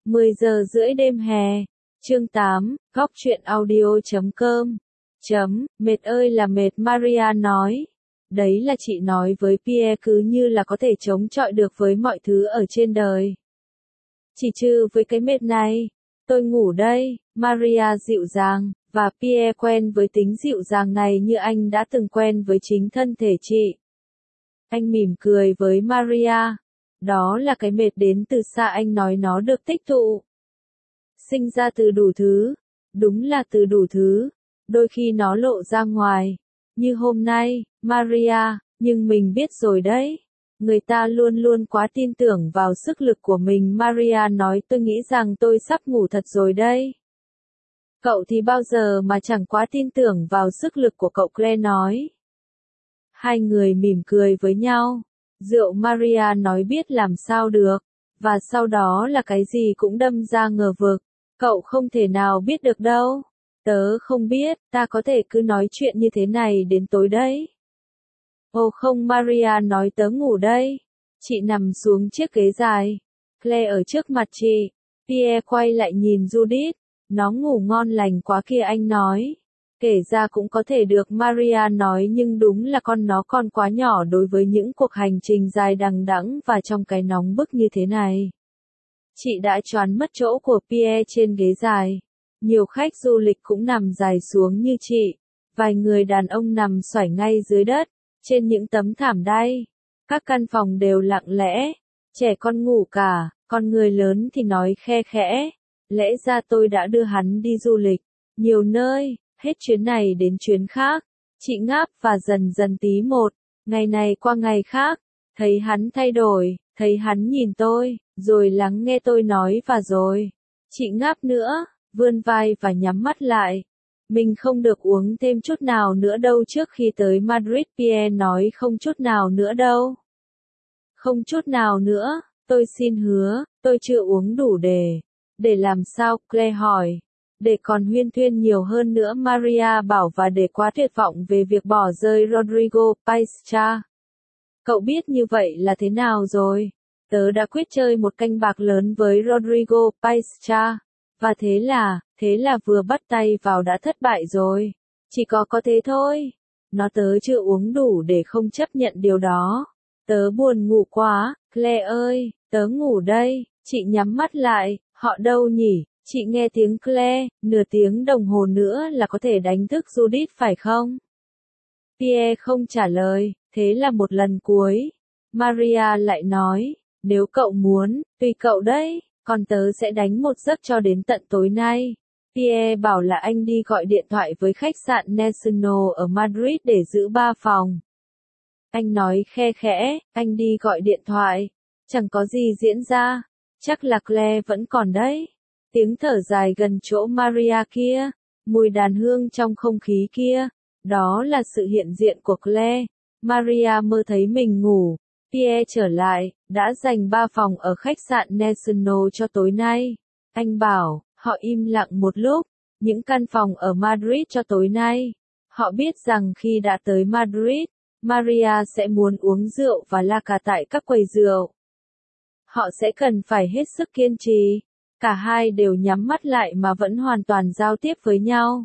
10 giờ rưỡi đêm hè. Chương 8, góc truyện audio.com. Mệt ơi là mệt, Maria nói. Đấy là chị nói với Pierre cứ như là có thể chống chọi được với mọi thứ ở trên đời. Chỉ trừ với cái mệt này. Tôi ngủ đây, Maria dịu dàng, và Pierre quen với tính dịu dàng này như anh đã từng quen với chính thân thể chị. Anh mỉm cười với Maria. Đó là cái mệt đến từ xa, anh nói nó được tích tụ. Sinh ra từ đủ thứ. Đúng là từ đủ thứ. Đôi khi nó lộ ra ngoài. Như hôm nay, Maria, nhưng mình biết rồi đấy. Người ta luôn luôn quá tin tưởng vào sức lực của mình. Maria nói, tôi nghĩ rằng tôi sắp ngủ thật rồi đây. Cậu thì bao giờ mà chẳng quá tin tưởng vào sức lực của cậu, Claire nói. Hai người mỉm cười với nhau. Rượu, Maria nói, biết làm sao được. Và sau đó là cái gì cũng đâm ra ngờ vực. Cậu không thể nào biết được đâu. Tớ không biết, ta có thể cứ nói chuyện như thế này đến tối đấy. Ồ không, Maria nói, tớ ngủ đây. Chị nằm xuống chiếc ghế dài. Claire ở trước mặt chị. Pierre quay lại nhìn Judith. Nó ngủ ngon lành quá kia, anh nói. Kể ra cũng có thể được, Maria nói, nhưng đúng là con nó còn quá nhỏ đối với những cuộc hành trình dài đằng đẵng và trong cái nóng bức như thế này. Chị đã choán mất chỗ của Pierre trên ghế dài. Nhiều khách du lịch cũng nằm dài xuống như chị. Vài người đàn ông nằm xoải ngay dưới đất, trên những tấm thảm đay. Các căn phòng đều lặng lẽ. Trẻ con ngủ cả, còn người lớn thì nói khe khẽ. Lẽ ra tôi đã đưa hắn đi du lịch. Nhiều nơi, hết chuyến này đến chuyến khác. Chị ngáp và dần dần tí một, ngày này qua ngày khác. Thấy hắn thay đổi, thấy hắn nhìn tôi, rồi lắng nghe tôi nói và rồi. Chị ngáp nữa, vươn vai và nhắm mắt lại. Mình không được uống thêm chút nào nữa đâu trước khi tới Madrid, Pierre nói, không chút nào nữa đâu. Không chút nào nữa, tôi xin hứa, tôi chưa uống đủ để làm sao, Claire hỏi. Để còn huyên thuyên nhiều hơn nữa, Maria bảo, và để quá tuyệt vọng về việc bỏ rơi Rodrigo Paischa. Cậu biết như vậy là thế nào rồi? Tớ đã quyết chơi một canh bạc lớn với Rodrigo Paischa. Và thế là vừa bắt tay vào đã thất bại rồi. Chỉ có thế thôi. Tớ chưa uống đủ để không chấp nhận điều đó. Tớ buồn ngủ quá, Claire ơi, tớ ngủ đây. Chị nhắm mắt lại, họ đâu nhỉ? Chị nghe tiếng Claire, nửa tiếng đồng hồ nữa là có thể đánh thức Judith phải không? Pierre không trả lời, thế là một lần cuối. Maria lại nói, nếu cậu muốn, tùy cậu đấy, còn tớ sẽ đánh một giấc cho đến tận tối nay. Pierre bảo là anh đi gọi điện thoại với khách sạn National ở Madrid để giữ 3 phòng. Anh nói khe khẽ, anh đi gọi điện thoại. Chẳng có gì diễn ra. Chắc là Claire vẫn còn đấy. Tiếng thở dài gần chỗ Maria kia. Mùi đàn hương trong không khí kia. Đó là sự hiện diện của Claire. Maria mơ thấy mình ngủ. Pierre trở lại, đã dành 3 phòng ở khách sạn National cho tối nay. Anh bảo, họ im lặng một lúc. Những căn phòng ở Madrid cho tối nay. Họ biết rằng khi đã tới Madrid, Maria sẽ muốn uống rượu và la cà tại các quầy rượu. Họ sẽ cần phải hết sức kiên trì. Cả hai đều nhắm mắt lại mà vẫn hoàn toàn giao tiếp với nhau.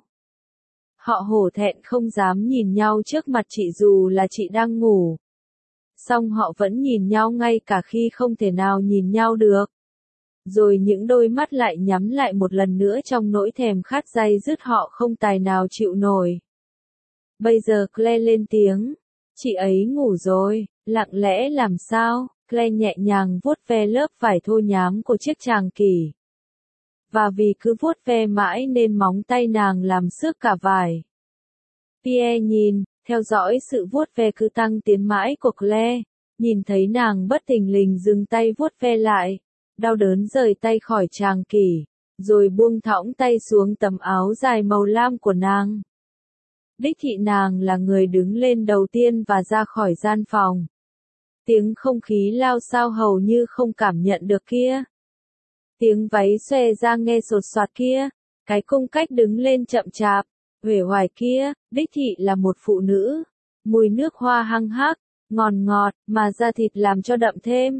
Họ hổ thẹn không dám nhìn nhau trước mặt chị dù là chị đang ngủ. Song họ vẫn nhìn nhau ngay cả khi không thể nào nhìn nhau được. Rồi những đôi mắt lại nhắm lại một lần nữa trong nỗi thèm khát day dứt họ không tài nào chịu nổi. Bây giờ Claire lên tiếng. Chị ấy ngủ rồi, lặng lẽ làm sao? Claire nhẹ nhàng vuốt ve lớp vải thô nhám của chiếc tràng kỷ. Và vì cứ vuốt ve mãi nên móng tay nàng làm xước cả vải. Pierre nhìn, theo dõi sự vuốt ve cứ tăng tiến mãi của Claire, nhìn thấy nàng bất thình lình dừng tay vuốt ve lại, đau đớn rời tay khỏi tràng kỷ, rồi buông thõng tay xuống tấm áo dài màu lam của nàng. Đích thị nàng là người đứng lên đầu tiên và ra khỏi gian phòng. Tiếng không khí lao xao hầu như không cảm nhận được kia. Tiếng váy xòe ra nghe sột soạt kia. Cái cung cách đứng lên chậm chạp, uể oải kia, đích thị là một phụ nữ. Mùi nước hoa hăng hắc, ngọt ngọt, mà da thịt làm cho đậm thêm.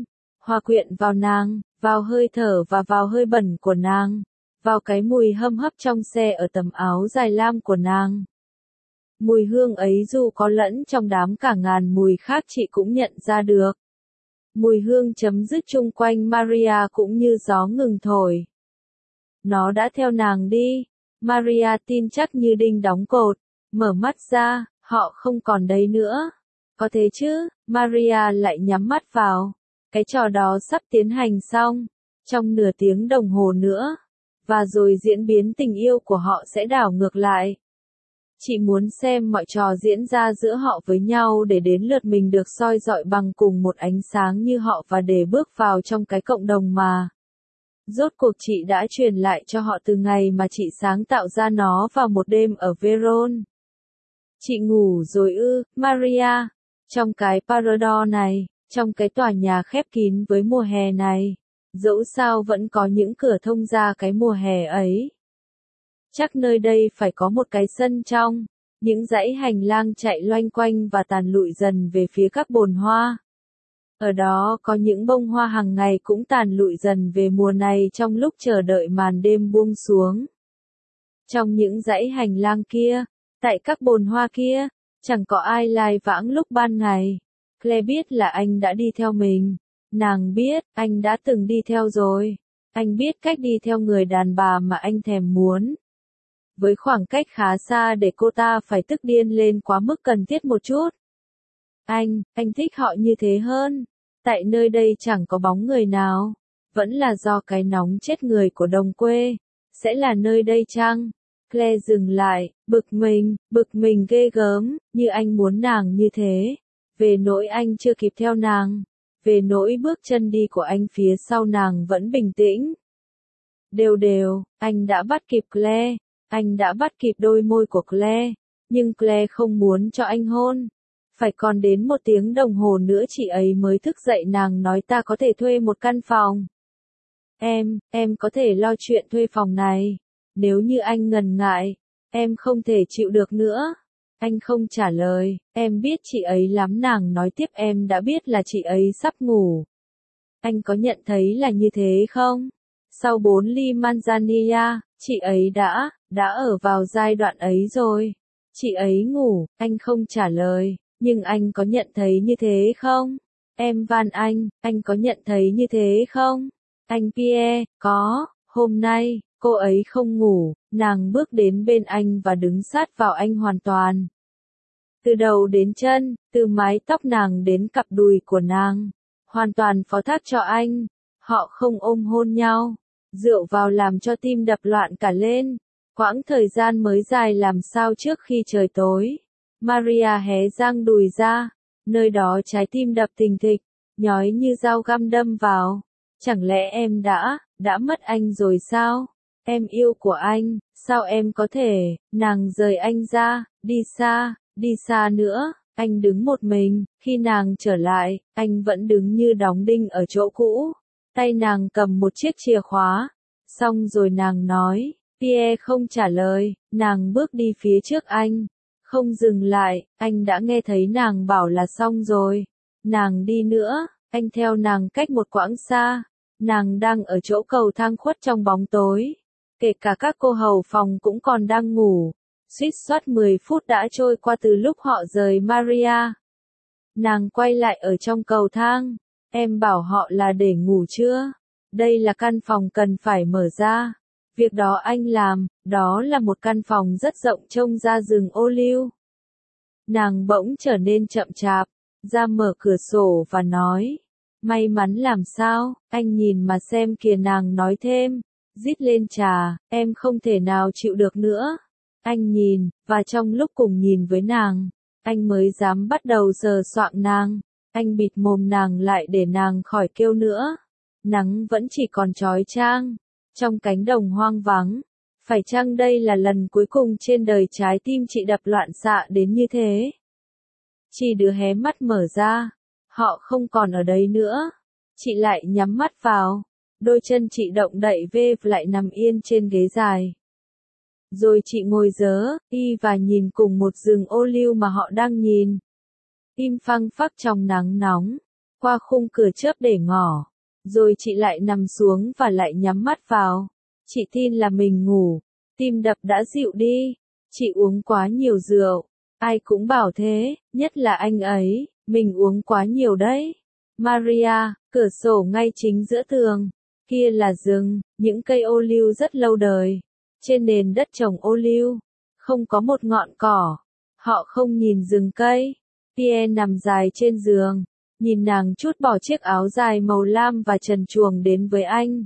hòa quyện vào nàng, vào hơi thở và vào hơi bẩn của nàng, vào cái mùi hâm hấp trong xe ở tấm áo dài lam của nàng. Mùi hương ấy dù có lẫn trong đám cả ngàn mùi khác chị cũng nhận ra được. Mùi hương chấm dứt chung quanh Maria cũng như gió ngừng thổi. Nó đã theo nàng đi. Maria tin chắc như đinh đóng cột, mở mắt ra, họ không còn đấy nữa. Có thế chứ, Maria lại nhắm mắt vào. Cái trò đó sắp tiến hành xong, trong nửa tiếng đồng hồ nữa. Và rồi diễn biến tình yêu của họ sẽ đảo ngược lại. Chị muốn xem mọi trò diễn ra giữa họ với nhau để đến lượt mình được soi rọi bằng cùng một ánh sáng như họ và để bước vào trong cái cộng đồng mà rốt cuộc chị đã truyền lại cho họ từ ngày mà chị sáng tạo ra nó vào một đêm ở Verona. Chị ngủ rồi ư, Maria, trong cái Parador này, trong cái tòa nhà khép kín với mùa hè này, dẫu sao vẫn có những cửa thông ra cái mùa hè ấy. Chắc nơi đây phải có một cái sân trong, những dãy hành lang chạy loanh quanh và tàn lụi dần về phía các bồn hoa. Ở đó có những bông hoa hàng ngày cũng tàn lụi dần về mùa này trong lúc chờ đợi màn đêm buông xuống. Trong những dãy hành lang kia, tại các bồn hoa kia, chẳng có ai lai vãng lúc ban ngày. Claire biết là anh đã đi theo mình. Nàng biết, anh đã từng đi theo rồi. Anh biết cách đi theo người đàn bà mà anh thèm muốn. Với khoảng cách khá xa để cô ta phải tức điên lên quá mức cần thiết một chút. Anh thích họ như thế hơn. Tại nơi đây chẳng có bóng người nào. Vẫn là do cái nóng chết người của đồng quê. Sẽ là nơi đây chăng? Claire dừng lại, bực mình ghê gớm, như anh muốn nàng như thế. Về nỗi anh chưa kịp theo nàng. Về nỗi bước chân đi của anh phía sau nàng vẫn bình tĩnh. Đều, anh đã bắt kịp Claire. Anh đã bắt kịp đôi môi của Claire. Nhưng Claire không muốn cho anh hôn. Phải còn đến 1 tiếng đồng hồ nữa chị ấy mới thức dậy, nàng nói ta có thể thuê một căn phòng. Em có thể lo chuyện thuê phòng này. Nếu như anh ngần ngại, em không thể chịu được nữa. Anh không trả lời, em biết chị ấy lắm, nàng nói tiếp, em đã biết là chị ấy sắp ngủ. Anh có nhận thấy là như thế không? Sau 4 ly manzanilla, chị ấy đã ở vào giai đoạn ấy rồi. Chị ấy ngủ, anh không trả lời, nhưng anh có nhận thấy như thế không? Em van anh có nhận thấy như thế không? Anh Pierre, có, hôm nay, cô ấy không ngủ, nàng bước đến bên anh và đứng sát vào anh hoàn toàn. Từ đầu đến chân, từ mái tóc nàng đến cặp đùi của nàng, hoàn toàn phó thác cho anh. Họ không ôm hôn nhau, rượu vào làm cho tim đập loạn cả lên. Quãng thời gian mới dài làm sao trước khi trời tối. Maria hé răng đùi ra, nơi đó trái tim đập thình thịch, nhói như dao găm đâm vào. Chẳng lẽ em đã mất anh rồi sao? Em yêu của anh, sao em có thể? Nàng rời anh ra, đi xa nữa. Anh đứng một mình, khi nàng trở lại, anh vẫn đứng như đóng đinh ở chỗ cũ. Tay nàng cầm một chiếc chìa khóa. Xong rồi nàng nói, Pierre không trả lời, nàng bước đi phía trước anh. Không dừng lại, anh đã nghe thấy nàng bảo là xong rồi. Nàng đi nữa, anh theo nàng cách một quãng xa. Nàng đang ở chỗ cầu thang khuất trong bóng tối. Kể cả các cô hầu phòng cũng còn đang ngủ. Suýt soát 10 phút đã trôi qua từ lúc họ rời Maria. Nàng quay lại ở trong cầu thang. Em bảo họ là để ngủ chưa? Đây là căn phòng cần phải mở ra. Việc đó anh làm, đó là một căn phòng rất rộng trông ra rừng ô liu. Nàng bỗng trở nên chậm chạp, ra mở cửa sổ và nói. May mắn làm sao, anh nhìn mà xem kìa, nàng nói thêm. Rít lên trà, em không thể nào chịu được nữa. Anh nhìn, và trong lúc cùng nhìn với nàng, anh mới dám bắt đầu sờ soạng nàng. Anh bịt mồm nàng lại để nàng khỏi kêu nữa. Nắng vẫn chỉ còn chói chang, trong cánh đồng hoang vắng. Phải chăng đây là lần cuối cùng trên đời trái tim chị đập loạn xạ đến như thế? Chị đứa hé mắt mở ra. Họ không còn ở đấy nữa. Chị lại nhắm mắt vào. Đôi chân chị động đậy về lại nằm yên trên ghế dài. Rồi chị ngồi dớ, và nhìn cùng một rừng ô liu mà họ đang nhìn. Im phăng phắc trong nắng nóng. Qua khung cửa chớp để ngỏ. Rồi chị lại nằm xuống và lại nhắm mắt vào. Chị tin là mình ngủ. Tim đập đã dịu đi. Chị uống quá nhiều rượu. Ai cũng bảo thế, nhất là anh ấy, mình uống quá nhiều đấy. Maria, cửa sổ ngay chính giữa tường. Kia là rừng, những cây ô liu rất lâu đời. Trên nền đất trồng ô liu, không có một ngọn cỏ. Họ không nhìn rừng cây. Pierre nằm dài trên giường, nhìn nàng trút bỏ chiếc áo dài màu lam và trần truồng đến với anh.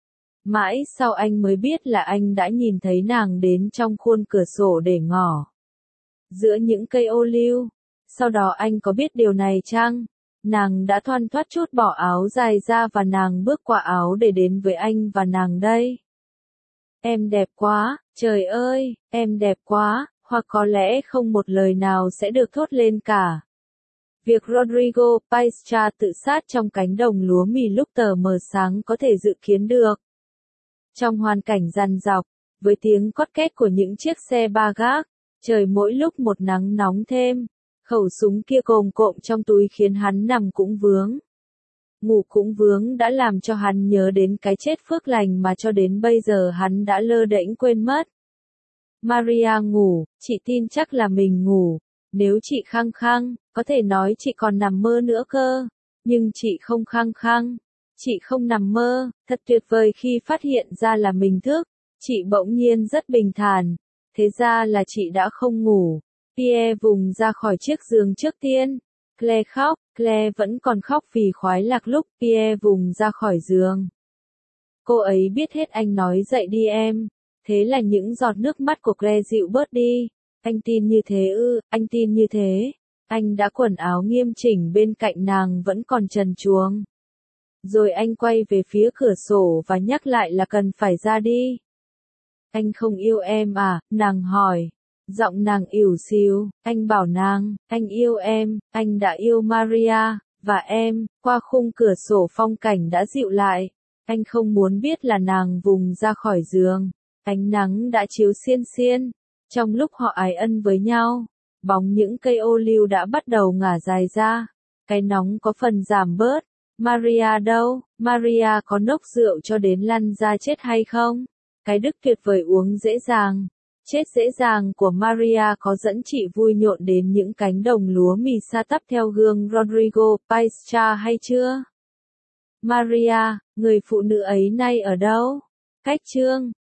Mãi sau anh mới biết là anh đã nhìn thấy nàng đến trong khuôn cửa sổ để ngỏ giữa những cây ô liu. Sau đó anh có biết điều này chăng? Nàng đã thoăn thoắt trút bỏ áo dài ra và nàng bước qua áo để đến với anh và nàng đây. Em đẹp quá, trời ơi, em đẹp quá, hoặc có lẽ không một lời nào sẽ được thốt lên cả. Việc Rodrigo Paischa tự sát trong cánh đồng lúa mì lúc tờ mờ sáng có thể dự kiến được. Trong hoàn cảnh dằn dọc, với tiếng cót két của những chiếc xe ba gác, trời mỗi lúc một nắng nóng thêm, khẩu súng kia cồm cộm trong túi khiến hắn nằm cũng vướng. Ngủ cũng vướng đã làm cho hắn nhớ đến cái chết phước lành mà cho đến bây giờ hắn đã lơ đễnh quên mất. Maria ngủ, chị tin chắc là mình ngủ. Nếu chị khăng khăng, có thể nói chị còn nằm mơ nữa cơ. Nhưng chị không khăng khăng. Chị không nằm mơ, thật tuyệt vời khi phát hiện ra là mình thức. Chị bỗng nhiên rất bình thản. Thế ra là chị đã không ngủ. Pierre vùng ra khỏi chiếc giường trước tiên. Claire khóc, Claire vẫn còn khóc vì khoái lạc lúc Pierre vùng ra khỏi giường. Cô ấy biết hết anh nói dậy đi em. Thế là những giọt nước mắt của Claire dịu bớt đi. Anh tin như thế ư, anh tin như thế. Anh đã quần áo nghiêm chỉnh bên cạnh nàng vẫn còn trần truồng. Rồi anh quay về phía cửa sổ và nhắc lại là cần phải ra đi. Anh không yêu em à, nàng hỏi. Giọng nàng ỉu xìu, anh bảo nàng, anh yêu em, anh đã yêu Maria, và em, qua khung cửa sổ phong cảnh đã dịu lại. Anh không muốn biết là nàng vùng ra khỏi giường. Ánh nắng đã chiếu xiên xiên. Trong lúc họ ái ân với nhau, bóng những cây ô liu đã bắt đầu ngả dài ra. Cái nóng có phần giảm bớt. Maria đâu? Maria có nốc rượu cho đến lăn ra chết hay không? Cái đức tuyệt vời uống dễ dàng. Chết dễ dàng của Maria có dẫn chị vui nhộn đến những cánh đồng lúa mì sa tắp theo gương Rodrigo Paischa hay chưa? Maria, người phụ nữ ấy nay ở đâu? Cách chương